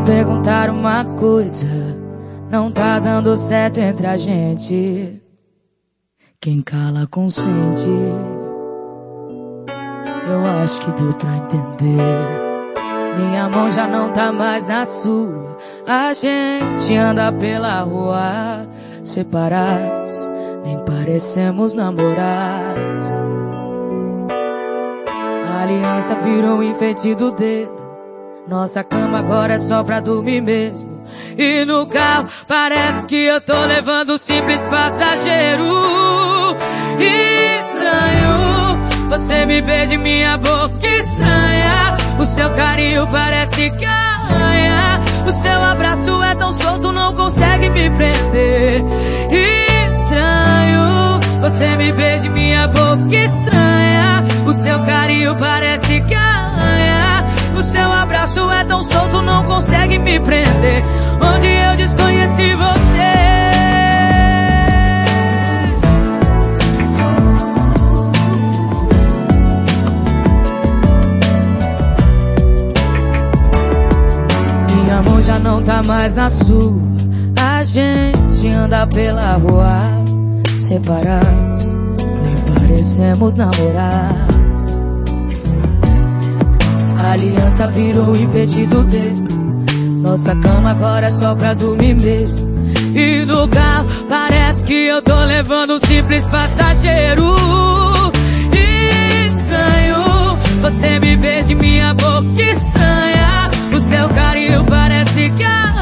perguntar uma coisa, não tá dando certo entre a gente. Quem cala consente. Eu acho que deu pra entender. Minha mão já não tá mais na sua. A gente anda pela rua separados, nem parecemos namorados. A aliança virou um enfeite do dedo. Nossa cama agora é só pra dormir mesmo. E no carro parece que eu tô levando um simples passageiro. Estranho, você me beija em minha boca estranha. O seu carinho parece que arranha. O seu abraço é tão solto, não consegue me prender. Estranho, você me beija em minha boca estranha. O seu carinho parece que arranha. O seu abraço é tão solto, não consegue me prender. Onde eu desconheci você. Minha mão já não tá mais na sua. A gente anda pela rua separados, nem parecemos namorados. A aliança virou enfeite do dedo. Nossa cama agora é só pra dormir mesmo. E no carro parece que eu tô levando um simples passageiro. Estranho, você me beija em minha boca estranha. O seu carinho parece que